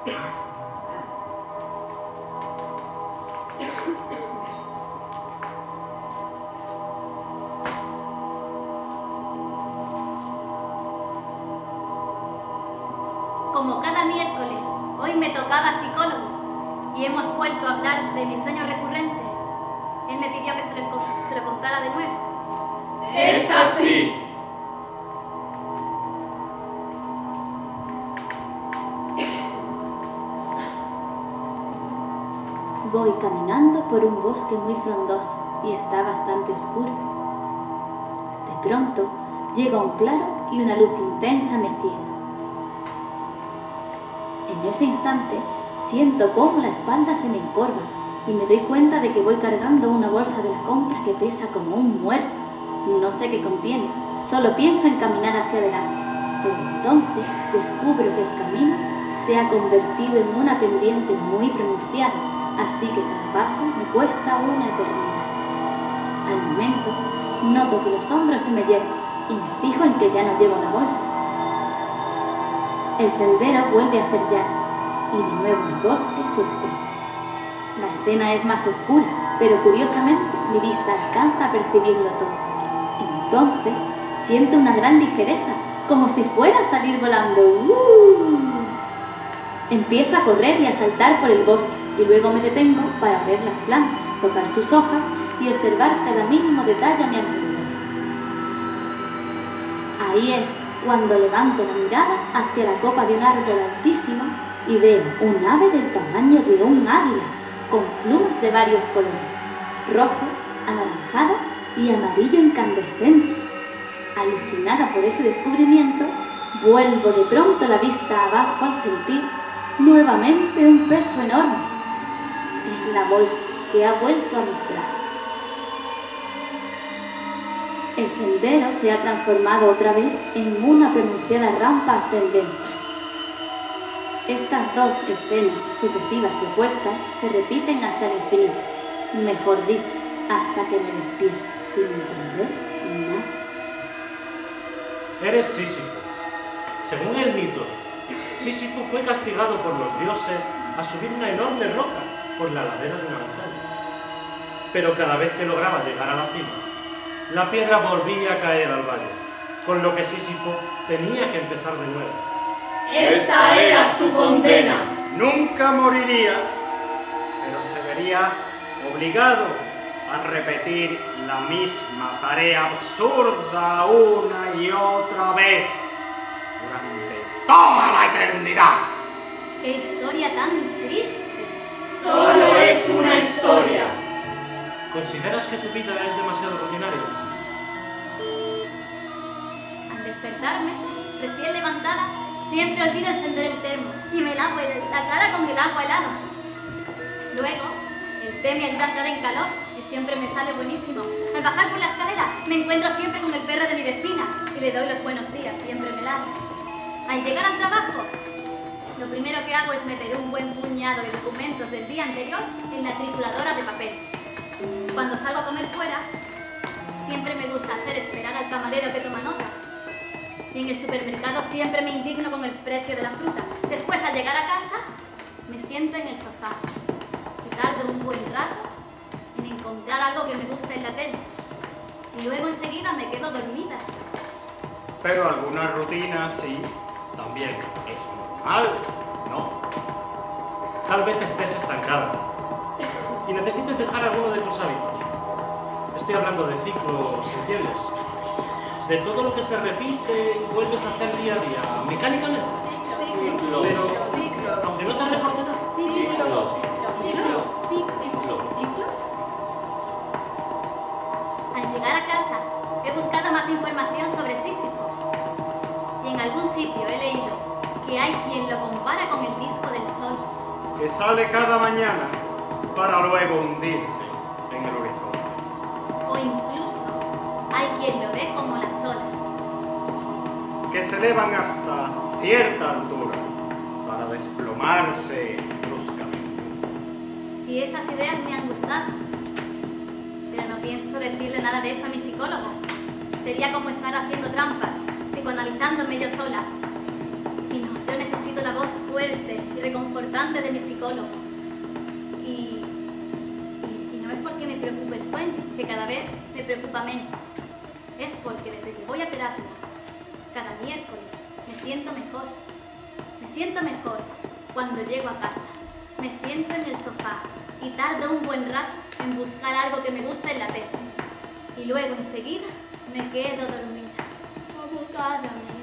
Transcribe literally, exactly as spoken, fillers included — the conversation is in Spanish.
Como cada miércoles, hoy me tocaba psicólogo y hemos vuelto a hablar de mi sueño recurrente. Él me pidió que se lo, se lo contara de nuevo. ¡Es así! Voy caminando por un bosque muy frondoso y está bastante oscuro. De pronto llega un claro y una luz intensa me ciega. En ese instante siento cómo la espalda se me encorva y me doy cuenta de que voy cargando una bolsa de la compra que pesa como un muerto. No sé qué contiene, solo pienso en caminar hacia adelante. Pero entonces descubro que el camino se ha convertido en una pendiente muy pronunciada, así que cada paso me cuesta una eternidad. Al momento noto que los hombros se me yerguen y me fijo en que ya no llevo la bolsa. El sendero vuelve a ser llano y de nuevo el bosque se espesa. La escena es más oscura, pero curiosamente mi vista alcanza a percibirlo todo. Entonces siento una gran ligereza, como si fuera a salir volando. ¡Uh! Empiezo a correr y a saltar por el bosque y luego me detengo para ver las plantas, tocar sus hojas y observar cada mínimo detalle a mi alrededor. Ahí es cuando levanto la mirada hacia la copa de un árbol altísimo y veo un ave del tamaño de un águila, con plumas de varios colores, rojo, anaranjado y amarillo incandescente. Alucinada por este descubrimiento, vuelvo de pronto la vista abajo al sentir nuevamente un peso enorme. Es la bolsa que ha vuelto a mis brazos. El sendero se ha transformado otra vez en una pronunciada rampa ascendente. Estas dos escenas sucesivas y opuestas se repiten hasta el infinito, mejor dicho, hasta que me despierto sin entender nada. Eres Sísifo. Según el mito, Sísifo fue castigado por los dioses a subir una enorme roca por la ladera de una montaña. Pero cada vez que lograba llegar a la cima, la piedra volvía a caer al valle, con lo que Sísifo tenía que empezar de nuevo. Esta era su condena. Nunca moriría, pero se vería obligado a repetir la misma tarea absurda una y otra vez durante toda la eternidad. ¡Qué historia tan triste! Solo es una historia. ¿Consideras que tu vida es demasiado rutinaria? Al despertarme, recién levantada, siempre olvido encender el termo y me lavo la cara con el agua helada. Luego, el té me ayuda a entrar en calor y siempre me sale buenísimo. Al bajar por la escalera, me encuentro siempre con el perro de mi vecina y le doy los buenos días, siempre me ladra. Al llegar al trabajo, lo primero que hago es meter un buen puñado de documentos del día anterior en la trituradora de papel. Cuando salgo a comer fuera, siempre me gusta hacer esperar al camarero que toma nota. Y en el supermercado siempre me indigno con el precio de la fruta. Después, al llegar a casa, me siento en el sofá y tardo un buen rato en encontrar algo que me guste en la tele. Y luego enseguida me quedo dormida. Pero alguna rutina, sí, también es normal, ¿no? Tal vez estés estancada y necesites dejar alguno de tus hábitos. Estoy hablando de ciclos, ¿entiendes? De todo lo que se repite y vuelves a hacer día a día, mecánicamente. Ciclo. Pero, aunque no te reporte nada. Ciclo. Al llegar a casa, he buscado más información sobre Sísifo. Y en algún sitio he leído que hay quien lo compara con el disco del sol. Que sale cada mañana para luego hundirse en el horizonte. O incluso hay quien lo ve como las olas. Que se elevan hasta cierta altura para desplomarse bruscamente. Y esas ideas me han gustado. Pero no pienso decirle nada de esto a mi psicólogo. Sería como estar haciendo trampas, psicoanalizándome yo sola. Y no, yo necesito la voz fuerte fuerte y reconfortante de mi psicólogo. Y, y, y no es porque me preocupe el sueño, que cada vez me preocupa menos. Es porque desde que voy a terapia, cada miércoles, me siento mejor. Me siento mejor cuando llego a casa. Me siento en el sofá y tardo un buen rato en buscar algo que me guste en la tele. Y luego enseguida me quedo dormida, como cada miércoles.